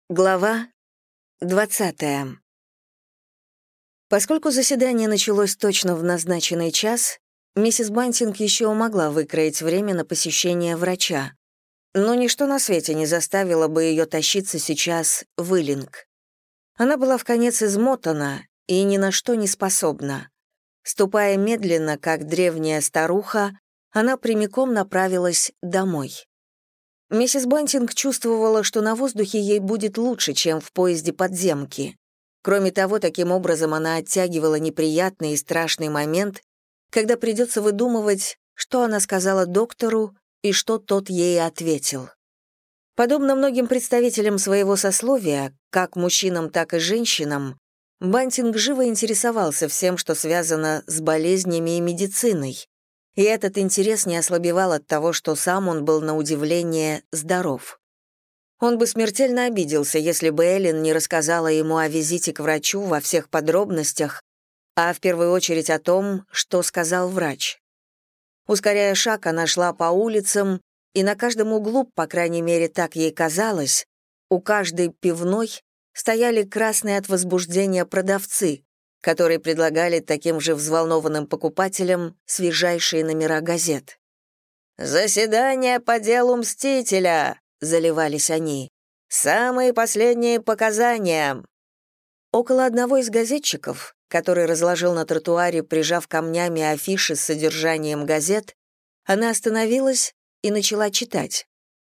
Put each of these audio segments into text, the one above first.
Глава 20. Поскольку заседание началось точно в назначенный час, миссис Бантинг еще могла выкроить время на посещение врача. Но ничто на свете не заставило бы ее тащиться сейчас в Иллинг. Она была вконец измотана и ни на что не способна. Ступая медленно, как древняя старуха, она прямиком направилась домой. Миссис Бантинг чувствовала, что на воздухе ей будет лучше, чем в поезде подземки. Кроме того, таким образом она оттягивала неприятный и страшный момент, когда придется выдумывать, что она сказала доктору и что тот ей ответил. Подобно многим представителям своего сословия, как мужчинам, так и женщинам, Бантинг живо интересовался всем, что связано с болезнями и медициной. И этот интерес не ослабевал от того, что сам он был на удивление здоров. Он бы смертельно обиделся, если бы Эллен не рассказала ему о визите к врачу во всех подробностях, а в первую очередь о том, что сказал врач. Ускоряя шаг, она шла по улицам, и на каждом углу, по крайней мере, так ей казалось, у каждой пивной стояли красные от возбуждения продавцы, которые предлагали таким же взволнованным покупателям свежайшие номера газет. «Заседание по делу Мстителя!» — заливались они. «Самые последние показания!» Около одного из газетчиков, который разложил на тротуаре, прижав камнями афиши с содержанием газет, она остановилась и начала читать.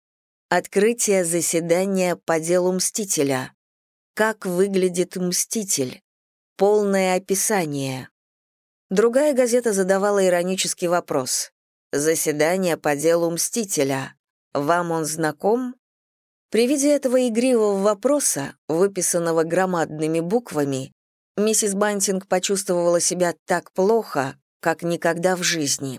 «Открытие заседания по делу Мстителя. Как выглядит Мститель? Полное описание». Другая газета задавала иронический вопрос. «Заседание по делу Мстителя. Вам он знаком?» При виде этого игривого вопроса, выписанного громадными буквами, миссис Бантинг почувствовала себя так плохо, как никогда в жизни.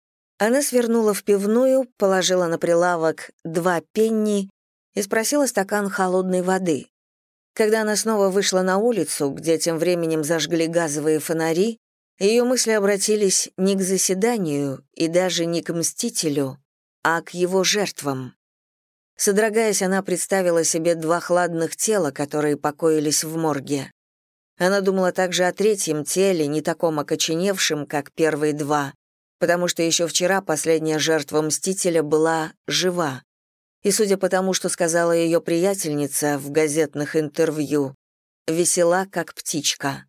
Она свернула в пивную, положила на прилавок 2 пенни и спросила стакан холодной воды. Когда она снова вышла на улицу, где тем временем зажгли газовые фонари, ее мысли обратились не к заседанию и даже не к Мстителю, а к его жертвам. Содрогаясь, она представила себе 2 хладных тела, которые покоились в морге. Она думала также о 3-м теле, не таком окоченевшем, как первые 2, потому что еще вчера последняя жертва Мстителя была жива. И судя по тому, что сказала ее приятельница в газетных интервью, весела, как птичка.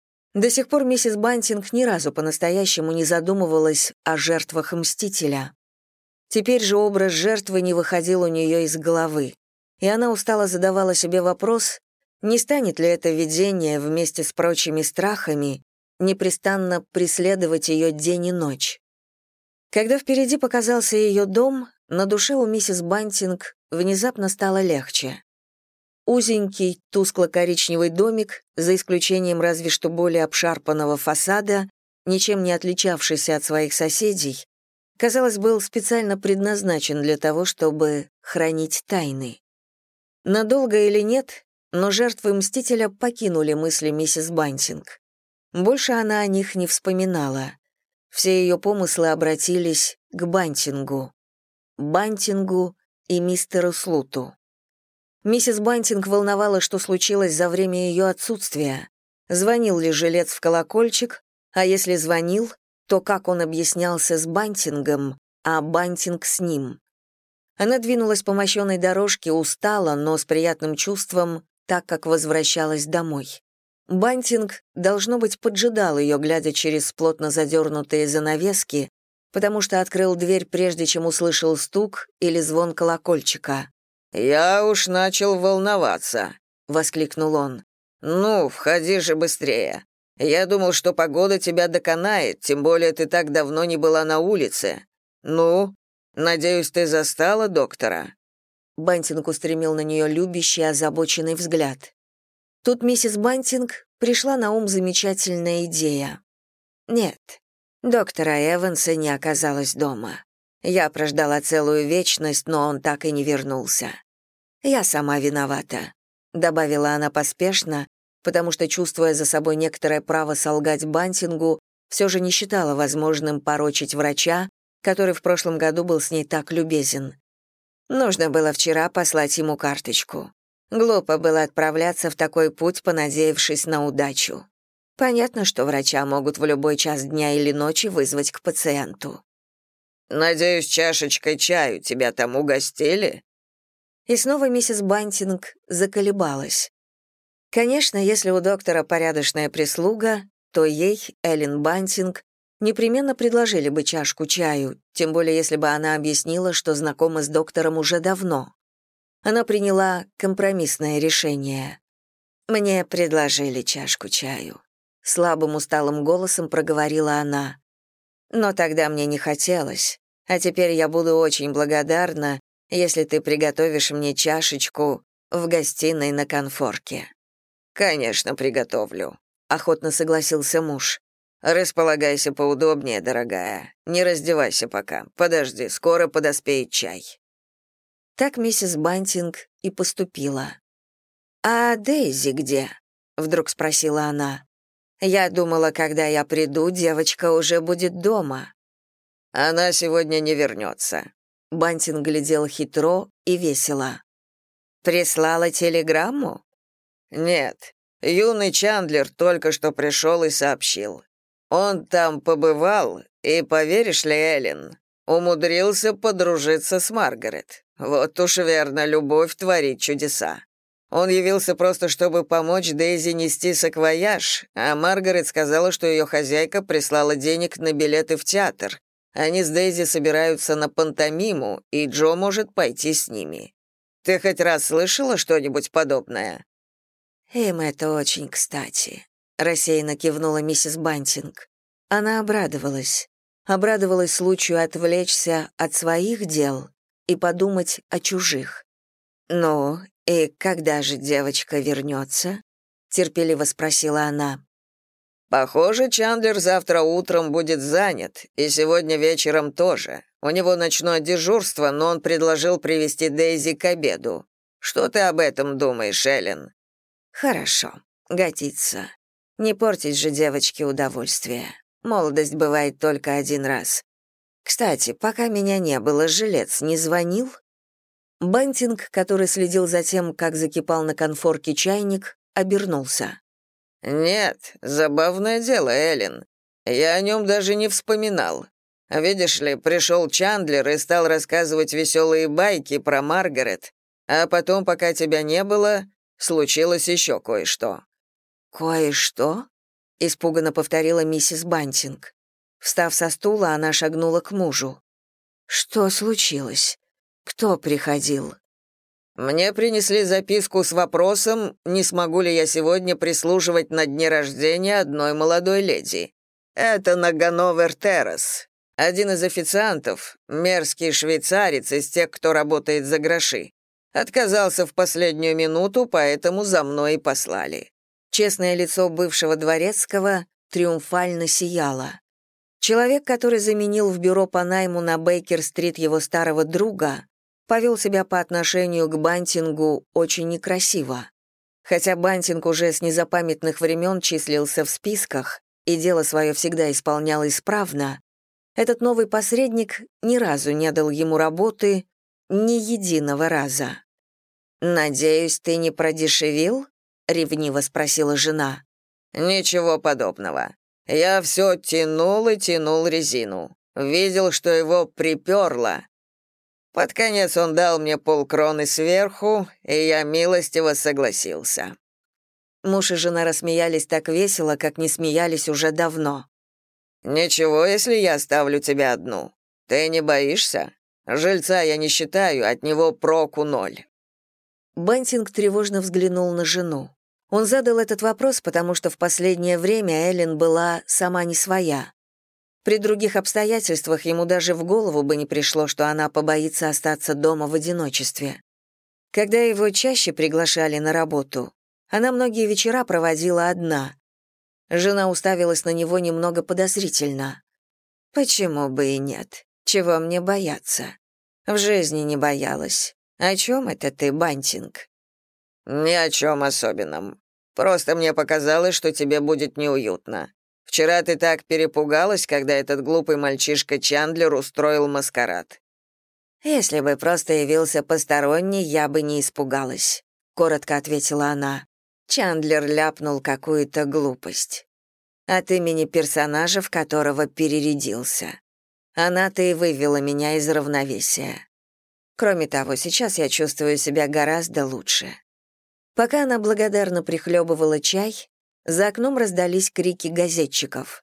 До сих пор миссис Бантинг ни разу по-настоящему не задумывалась о жертвах Мстителя. Теперь же образ жертвы не выходил у нее из головы, и она устало задавала себе вопрос, не станет ли это видение вместе с прочими страхами непрестанно преследовать ее день и ночь. Когда впереди показался ее дом, на душе у миссис Бантинг внезапно стало легче. Узенький, тускло-коричневый домик, за исключением разве что более обшарпанного фасада, ничем не отличавшийся от своих соседей, казалось, был специально предназначен для того, чтобы хранить тайны. Надолго или нет, но жертвы Мстителя покинули мысли миссис Бантинг. Больше она о них не вспоминала. Все ее помыслы обратились к Бантингу и мистеру Слуту. Миссис Бантинг волновала, что случилось за время ее отсутствия. Звонил ли жилец в колокольчик, а если звонил, то как он объяснялся с Бантингом, а Бантинг с ним. Она двинулась по мощенной дорожке, устала, но с приятным чувством, так как возвращалась домой. Бантинг, должно быть, поджидал ее, глядя через плотно задернутые занавески, потому что открыл дверь, прежде чем услышал стук или звон колокольчика. «Я уж начал волноваться», — воскликнул он. «Ну, входи же быстрее. Я думал, что погода тебя доконает, тем более ты так давно не была на улице. Ну, надеюсь, ты застала доктора?» Бантинг устремил на нее любящий, озабоченный взгляд. Тут миссис Бантинг пришла на ум замечательная идея. «Нет, доктора Эванса не оказалось дома. Я прождала целую вечность, но он так и не вернулся. Я сама виновата», — добавила она поспешно, потому что, чувствуя за собой некоторое право солгать Бантингу, все же не считала возможным порочить врача, который в прошлом году был с ней так любезен. Нужно было вчера послать ему карточку. Глупо было отправляться в такой путь, понадеявшись на удачу. Понятно, что врача могут в любой час дня или ночи вызвать к пациенту. «Надеюсь, чашечкой чаю тебя там угостили?» И снова миссис Бантинг заколебалась. Конечно, если у доктора порядочная прислуга, то ей, Эллен Бантинг, непременно предложили бы чашку чаю, тем более если бы она объяснила, что знакома с доктором уже давно. Она приняла компромиссное решение. «Мне предложили чашку чаю», — слабым усталым голосом проговорила она. «Но тогда мне не хотелось, а теперь я буду очень благодарна, если ты приготовишь мне чашечку в гостиной на конфорке». «Конечно, приготовлю», — охотно согласился муж. «Располагайся поудобнее, дорогая. Не раздевайся пока. Подожди, скоро подоспеет чай». Так миссис Бантинг и поступила. «А Дейзи где?» — вдруг спросила она. «Я думала, когда я приду, девочка уже будет дома». «Она сегодня не вернется». Бантинг глядел хитро и весело. «Прислала телеграмму?» «Нет, юный Чандлер только что пришел и сообщил. Он там побывал, и, поверишь ли, Эллен, умудрился подружиться с Маргарет. Вот уж верно, любовь творит чудеса. Он явился просто, чтобы помочь Дейзи нести саквояж, а Маргарет сказала, что ее хозяйка прислала денег на билеты в театр. Они с Дейзи собираются на пантомиму, и Джо может пойти с ними. Ты хоть раз слышала что-нибудь подобное?» «Им это очень кстати», — рассеянно кивнула миссис Бантинг. Она обрадовалась. Обрадовалась случаю отвлечься от своих дел и подумать о чужих. «Ну, и когда же девочка вернется?» — терпеливо спросила она. «Похоже, Чандлер завтра утром будет занят, и сегодня вечером тоже. У него ночное дежурство, но он предложил привезти Дейзи к обеду. Что ты об этом думаешь, Эллен?» «Хорошо, годится. Не портить же девочке удовольствие. Молодость бывает только один раз. Кстати, пока меня не было, жилец не звонил?» Бантинг, который следил за тем, как закипал на конфорке чайник, обернулся. «Нет, забавное дело, Эллен. Я о нем даже не вспоминал. Видишь ли, пришел Чандлер и стал рассказывать веселые байки про Маргарет, а потом, пока тебя не было, случилось еще кое-что». «Кое-что?» — испуганно повторила миссис Бантинг. Встав со стула, она шагнула к мужу. «Что случилось? Кто приходил?» «Мне принесли записку с вопросом, не смогу ли я сегодня прислуживать на дне рождения одной молодой леди. Это на Ганновер-террас. Один из официантов, мерзкий швейцарец из тех, кто работает за гроши, отказался в последнюю минуту, поэтому за мной и послали». Честное лицо бывшего дворецкого триумфально сияло. Человек, который заменил в бюро по найму на Бейкер-стрит его старого друга, повел себя по отношению к Бантингу очень некрасиво. Хотя Бантинг уже с незапамятных времен числился в списках и дело свое всегда исполнял исправно, этот новый посредник ни разу не дал ему работы, ни единого раза. «Надеюсь, ты не продешевил?» — ревниво спросила жена. «Ничего подобного. Я все тянул и тянул резину. Видел, что его приперло. Под конец он дал мне полкроны сверху, и я милостиво согласился». Муж и жена рассмеялись так весело, как не смеялись уже давно. «Ничего, если я оставлю тебя одну. Ты не боишься? Жильца я не считаю, от него проку ноль». Бантинг тревожно взглянул на жену. Он задал этот вопрос, потому что в последнее время Эллен была сама не своя. При других обстоятельствах ему даже в голову бы не пришло, что она побоится остаться дома в одиночестве. Когда его чаще приглашали на работу, она многие вечера проводила одна. Жена уставилась на него немного подозрительно. «Почему бы и нет? Чего мне бояться? В жизни не боялась. О чем это ты, Бантинг?» «Ни о чем особенном. Просто мне показалось, что тебе будет неуютно. Вчера ты так перепугалась, когда этот глупый мальчишка Чандлер устроил маскарад». «Если бы просто явился посторонний, я бы не испугалась. коротко ответила она. Чандлер ляпнул какую-то глупость. От имени персонажа, в которого перерядился. Она-то и вывела меня из равновесия. Кроме того, сейчас я чувствую себя гораздо лучше. Пока она благодарно прихлебывала чай, за окном раздались крики газетчиков.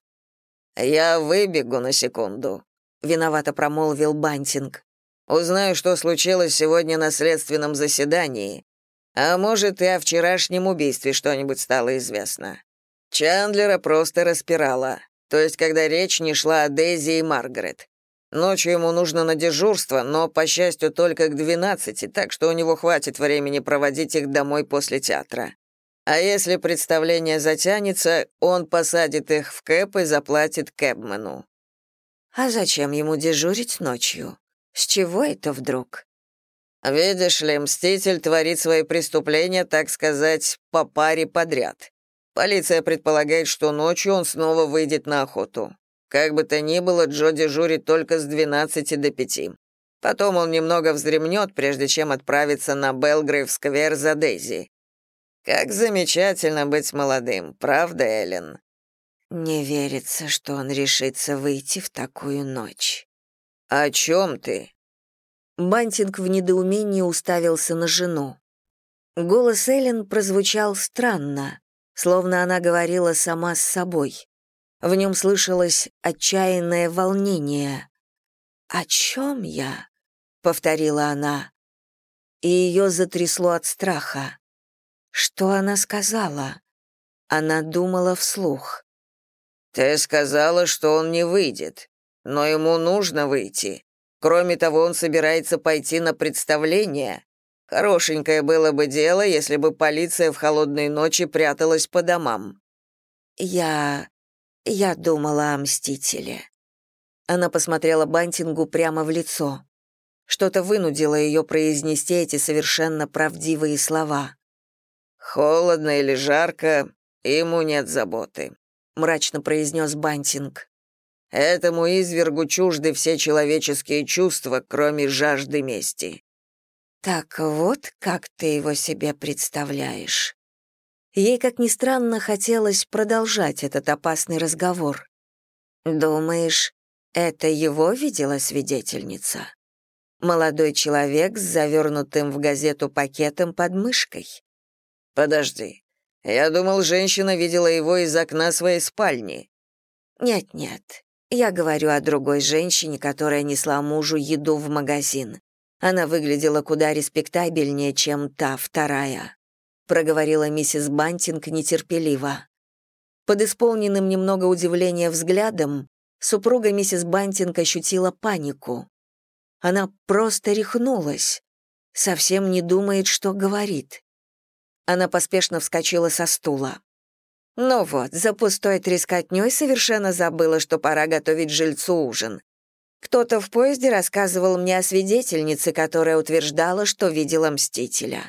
«Я выбегу на секунду», — виновато промолвил Бантинг. «Узнаю, что случилось сегодня на следственном заседании. А может, и о вчерашнем убийстве что-нибудь стало известно. Чандлера просто распирала, то есть когда речь не шла о Дейзи и Маргарет. Ночью ему нужно на дежурство, но, по счастью, только к 12, так что у него хватит времени проводить их домой после театра. А если представление затянется, он посадит их в кэб и заплатит кэбмену». А зачем ему дежурить ночью? С чего это вдруг? «Видишь ли, Мститель творит свои преступления, так сказать, по паре подряд. Полиция предполагает, что ночью он снова выйдет на охоту. Как бы то ни было, Джо дежурит только с 12 до 5. Потом он немного вздремнет, прежде чем отправиться на Белгрейв-сквер за Дейзи. Как замечательно быть молодым, правда, Эллен?» Не верится, что он решится выйти в такую ночь. «О чем ты?» Бантинг в недоумении уставился на жену. Голос Эллен прозвучал странно, словно она говорила сама с собой. В нем слышалось отчаянное волнение. «О чем я?» — повторила она. И ее затрясло от страха. Что она сказала? Она думала вслух. «Ты сказала, что он не выйдет, но ему нужно выйти. Кроме того, он собирается пойти на представление. Хорошенькое было бы дело, если бы полиция в холодные ночи пряталась по домам». Я думала о Мстителе». Она посмотрела Бантингу прямо в лицо. Что-то вынудило ее произнести эти совершенно правдивые слова. «Холодно или жарко, ему нет заботы», — мрачно произнес Бантинг. «Этому извергу чужды все человеческие чувства, кроме жажды мести». «Так вот, как ты его себе представляешь». Ей, как ни странно, хотелось продолжать этот опасный разговор. «Думаешь, это его видела свидетельница? Молодой человек с завернутым в газету пакетом под мышкой?» «Подожди, я думал, женщина видела его из окна своей спальни». «Нет-нет, я говорю о другой женщине, которая несла мужу еду в магазин. Она выглядела куда респектабельнее, чем та вторая», — проговорила миссис Бантинг нетерпеливо. Под исполненным немного удивления взглядом супруга миссис Бантинг ощутила панику. Она просто рехнулась, совсем не думает, что говорит. Она поспешно вскочила со стула. «Ну вот, за пустой трескотнёй совершенно забыла, что пора готовить жильцу ужин. Кто-то в поезде рассказывал мне о свидетельнице, которая утверждала, что видела Мстителя».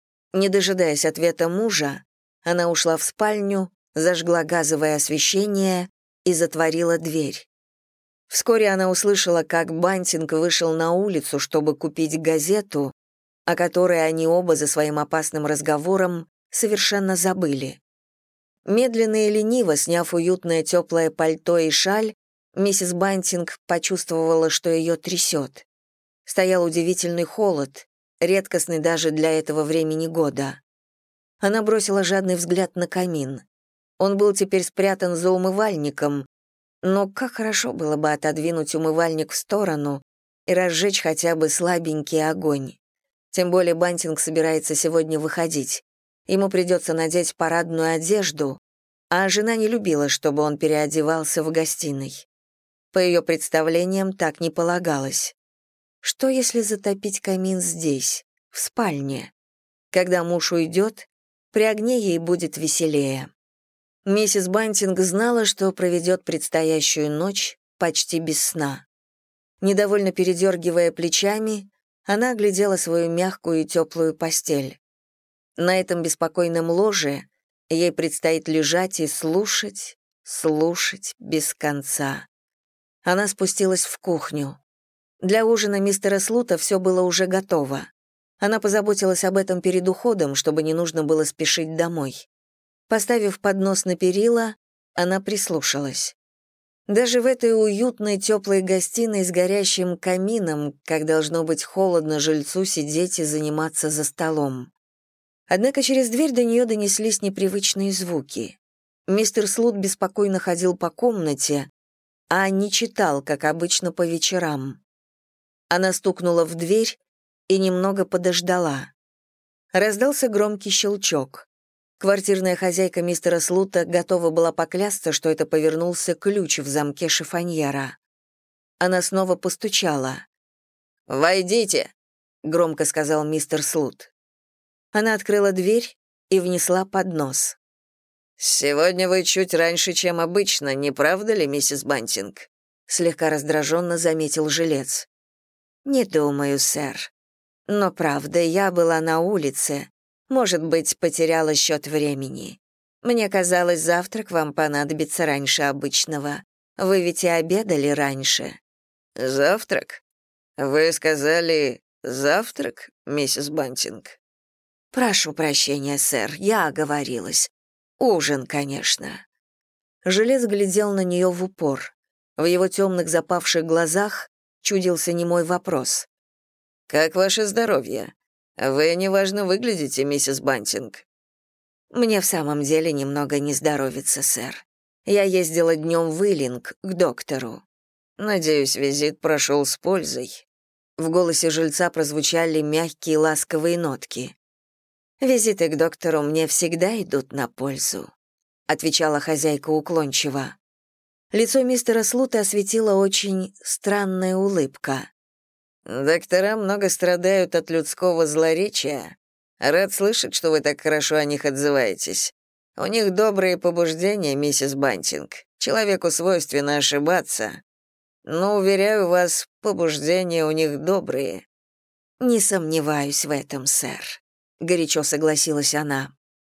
Не дожидаясь ответа мужа, она ушла в спальню, зажгла газовое освещение и затворила дверь. Вскоре она услышала, как Бантинг вышел на улицу, чтобы купить газету, о которой они оба за своим опасным разговором совершенно забыли. Медленно и лениво, сняв уютное теплое пальто и шаль, миссис Бантинг почувствовала, что ее трясет. Стоял удивительный холод, редкостный даже для этого времени года. Она бросила жадный взгляд на камин. Он был теперь спрятан за умывальником, но как хорошо было бы отодвинуть умывальник в сторону и разжечь хотя бы слабенький огонь. Тем более Бантинг собирается сегодня выходить. Ему придется надеть парадную одежду, а жена не любила, чтобы он переодевался в гостиной. По ее представлениям, так не полагалось. Что, если затопить камин здесь, в спальне? Когда муж уйдет, при огне ей будет веселее. Миссис Бантинг знала, что проведет предстоящую ночь почти без сна. Недовольно передергивая плечами, она оглядела свою мягкую и теплую постель. На этом беспокойном ложе ей предстоит лежать и слушать, слушать без конца. Она спустилась в кухню. Для ужина мистера Слута все было уже готово. Она позаботилась об этом перед уходом, чтобы не нужно было спешить домой. Поставив поднос на перила, она прислушалась. Даже в этой уютной теплой гостиной с горящим камином, как должно быть холодно жильцу сидеть и заниматься за столом. Однако через дверь до нее донеслись непривычные звуки. Мистер Слут беспокойно ходил по комнате, а не читал, как обычно, по вечерам. Она стукнула в дверь и немного подождала. Раздался громкий щелчок. Квартирная хозяйка мистера Слута готова была поклясться, что это повернулся ключ в замке шифоньера. Она снова постучала. «Войдите», — громко сказал мистер Слут. Она открыла дверь и внесла поднос. «Сегодня вы чуть раньше, чем обычно, не правда ли, миссис Бантинг?» Слегка раздраженно заметил жилец. «Не думаю, сэр. Но правда, я была на улице. Может быть, потеряла счет времени. Мне казалось, завтрак вам понадобится раньше обычного. Вы ведь и обедали раньше». «Завтрак? Вы сказали завтрак, миссис Бантинг?» «Прошу прощения, сэр, я оговорилась. Ужин, конечно». Жилец глядел на нее в упор. В его темных запавших глазах чудился немой вопрос. «Как ваше здоровье? Вы неважно выглядите, миссис Бантинг». «Мне в самом деле немного не здоровится, сэр. Я ездила днем в Иллинг к доктору». «Надеюсь, визит прошел с пользой». В голосе жильца прозвучали мягкие ласковые нотки. «Визиты к доктору мне всегда идут на пользу», — отвечала хозяйка уклончиво. Лицо мистера Слута осветила очень странная улыбка. «Доктора много страдают от людского злоречия. Рад слышать, что вы так хорошо о них отзываетесь. У них добрые побуждения, миссис Бантинг. Человеку свойственно ошибаться. Но, уверяю вас, побуждения у них добрые». «Не сомневаюсь в этом, сэр», — горячо согласилась она.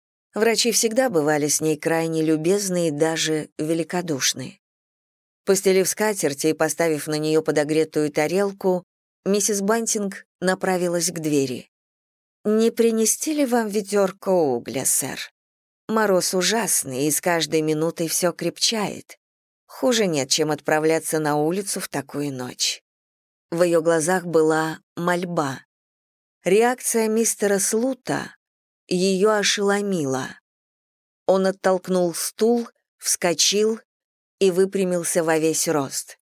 Врачи всегда бывали с ней крайне любезны и даже великодушны. Постелив скатерть и поставив на нее подогретую тарелку, миссис Бантинг направилась к двери. «Не принести ли вам ведерко угля, сэр? Мороз ужасный, и с каждой минутой все крепчает. Хуже нет, чем отправляться на улицу в такую ночь». В ее глазах была мольба. Реакция мистера Слута ее ошеломила. Он оттолкнул стул, вскочил и выпрямился во весь рост.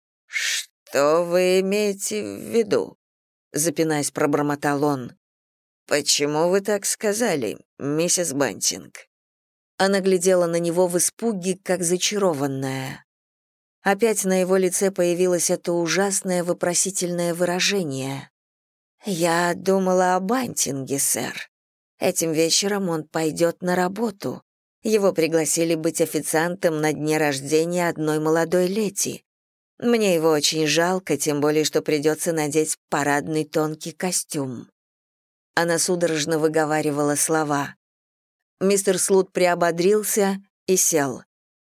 «Что вы имеете в виду?» — запинаясь, пробормотал он. «Почему вы так сказали, миссис Бантинг?» Она глядела на него в испуге, как зачарованная. Опять на его лице появилось это ужасное вопросительное выражение. «Я думала о Бантинге, сэр. Этим вечером он пойдет на работу. Его пригласили быть официантом на дне рождения одной молодой леди. Мне его очень жалко, тем более, что придется надеть парадный тонкий костюм». Она судорожно выговаривала слова. Мистер Слут приободрился и сел.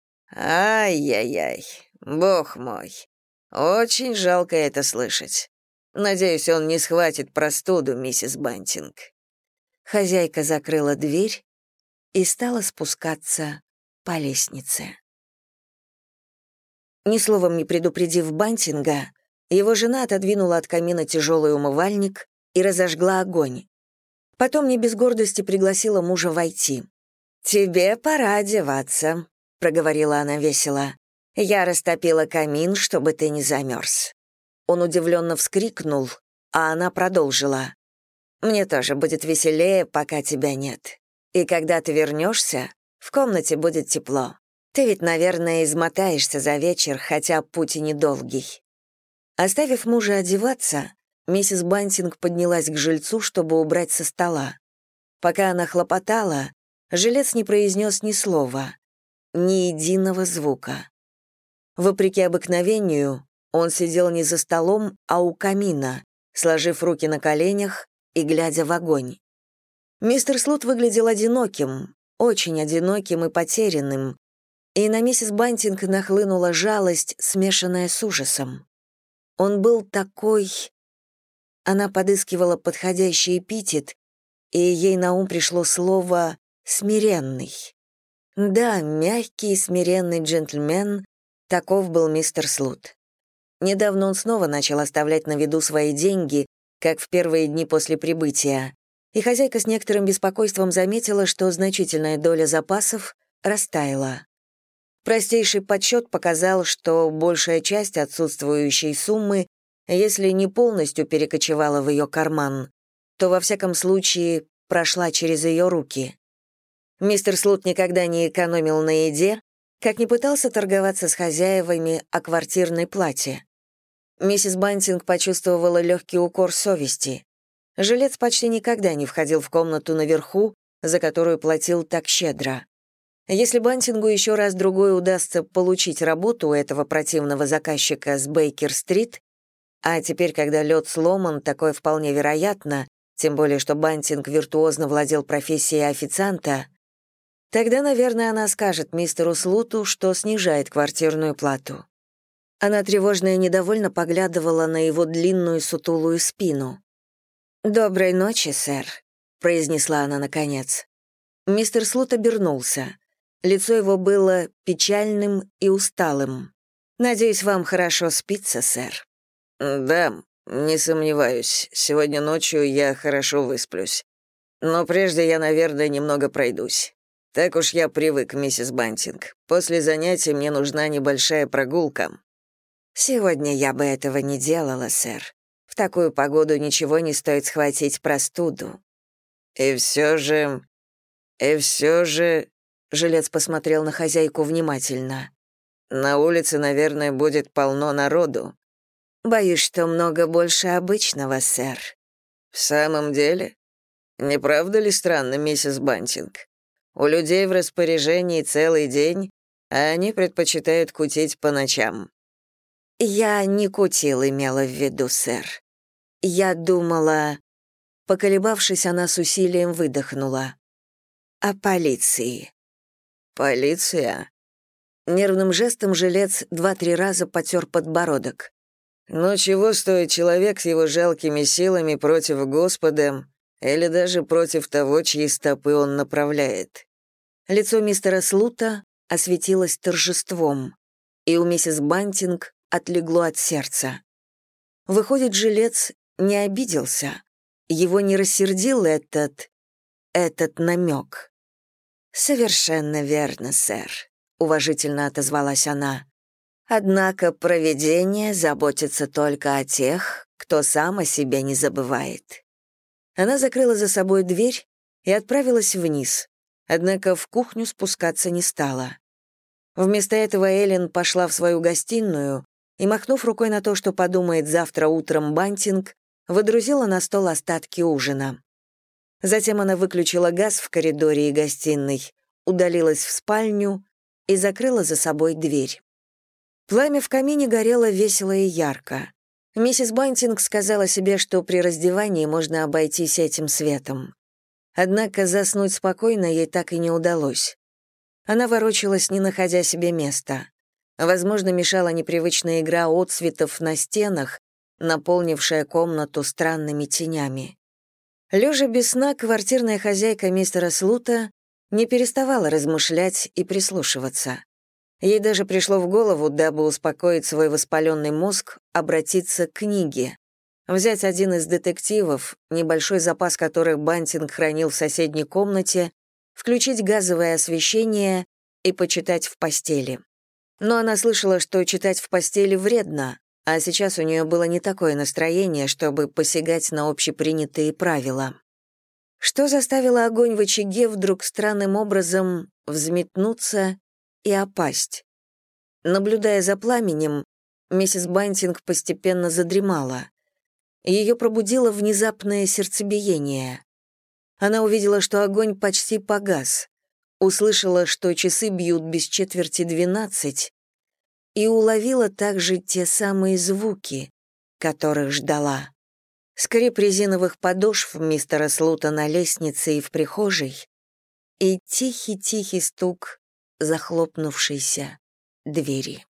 «Ай-яй-яй, бог мой. Очень жалко это слышать. Надеюсь, он не схватит простуду, миссис Бантинг». Хозяйка закрыла дверь и стала спускаться по лестнице. Ни словом не предупредив Бантинга, его жена отодвинула от камина тяжелый умывальник и разожгла огонь. Потом не без гордости пригласила мужа войти. «Тебе пора одеваться», — проговорила она весело. «Я растопила камин, чтобы ты не замерз». Он удивленно вскрикнул, а она продолжила. «Мне тоже будет веселее, пока тебя нет. И когда ты вернешься, в комнате будет тепло. Ты ведь, наверное, измотаешься за вечер, хотя путь и недолгий». Оставив мужа одеваться, миссис Бантинг поднялась к жильцу, чтобы убрать со стола. Пока она хлопотала, жилец не произнес ни слова, ни единого звука. Вопреки обыкновению, он сидел не за столом, а у камина, сложив руки на коленях и глядя в огонь. Мистер Слут выглядел одиноким, очень одиноким и потерянным, и на миссис Бантинг нахлынула жалость, смешанная с ужасом. Он был такой Она подыскивала подходящий эпитет, и ей на ум пришло слово «смиренный». Да, мягкий, смиренный джентльмен, таков был мистер Слут. Недавно он снова начал оставлять на виду свои деньги, как в первые дни после прибытия, и хозяйка с некоторым беспокойством заметила, что значительная доля запасов растаяла. Простейший подсчет показал, что большая часть отсутствующей суммы, если не полностью перекочевала в ее карман, то во всяком случае прошла через ее руки. Мистер Слут никогда не экономил на еде, как не пытался торговаться с хозяевами о квартирной плате. Миссис Бантинг почувствовала легкий укор совести. Жилец почти никогда не входил в комнату наверху, за которую платил так щедро. Если Бантингу еще раз-другой удастся получить работу у этого противного заказчика с Бейкер-стрит, а теперь, когда лед сломан, такое вполне вероятно, тем более что Бантинг виртуозно владел профессией официанта, тогда, наверное, она скажет мистеру Слуту, что снижает квартирную плату. Она тревожно и недовольно поглядывала на его длинную сутулую спину. «Доброй ночи, сэр», — произнесла она наконец. Мистер Слут обернулся. Лицо его было печальным и усталым. «Надеюсь, вам хорошо спится, сэр». «Да, не сомневаюсь. Сегодня ночью я хорошо высплюсь. Но прежде я, наверное, немного пройдусь. Так уж я привык, миссис Бантинг. После занятий мне нужна небольшая прогулка». «Сегодня я бы этого не делала, сэр. В такую погоду ничего не стоит схватить простуду». «И все же... Жилец посмотрел на хозяйку внимательно. На улице, наверное, будет полно народу». «Боюсь, что много больше обычного, сэр». «В самом деле? Не правда ли странно, миссис Бантинг? У людей в распоряжении целый день, а они предпочитают кутить по ночам». «Я не кутил, имела в виду, сэр. Я думала...» Поколебавшись, она с усилием выдохнула. «О полиции». «Полиция?» Нервным жестом жилец 2-3 раза потер подбородок. «Но чего стоит человек с его жалкими силами против Господа или даже против того, чьи стопы он направляет?» Лицо мистера Слута осветилось торжеством, и у миссис Бантинг отлегло от сердца. Выходит, жилец не обиделся, его не рассердил этот намек. «Совершенно верно, сэр», — уважительно отозвалась она. «Однако провидение заботится только о тех, кто сам о себе не забывает». Она закрыла за собой дверь и отправилась вниз, однако в кухню спускаться не стала. Вместо этого Эллен пошла в свою гостиную и, махнув рукой на то, что подумает завтра утром Бантинг, выдрузила на стол остатки ужина. Затем она выключила газ в коридоре и гостиной, удалилась в спальню и закрыла за собой дверь. Пламя в камине горело весело и ярко. Миссис Бантинг сказала себе, что при раздевании можно обойтись этим светом. Однако заснуть спокойно ей так и не удалось. Она ворочалась, не находя себе места. Возможно, мешала непривычная игра отсветов на стенах, наполнившая комнату странными тенями. Лежа без сна, квартирная хозяйка мистера Слута не переставала размышлять и прислушиваться. Ей даже пришло в голову, дабы успокоить свой воспаленный мозг, обратиться к книге. Взять один из детективов, небольшой запас которых Бантинг хранил в соседней комнате, включить газовое освещение и почитать в постели. Но она слышала, что читать в постели вредно, а сейчас у нее было не такое настроение, чтобы посягать на общепринятые правила. Что заставило огонь в очаге вдруг странным образом взметнуться и опасть? Наблюдая за пламенем, миссис Бантинг постепенно задремала. Ее пробудило внезапное сердцебиение. Она увидела, что огонь почти погас, услышала, что часы бьют без четверти 12, и уловила также те самые звуки, которых ждала. Скрип резиновых подошв мистера Слута на лестнице и в прихожей, и тихий-тихий стук захлопнувшейся двери.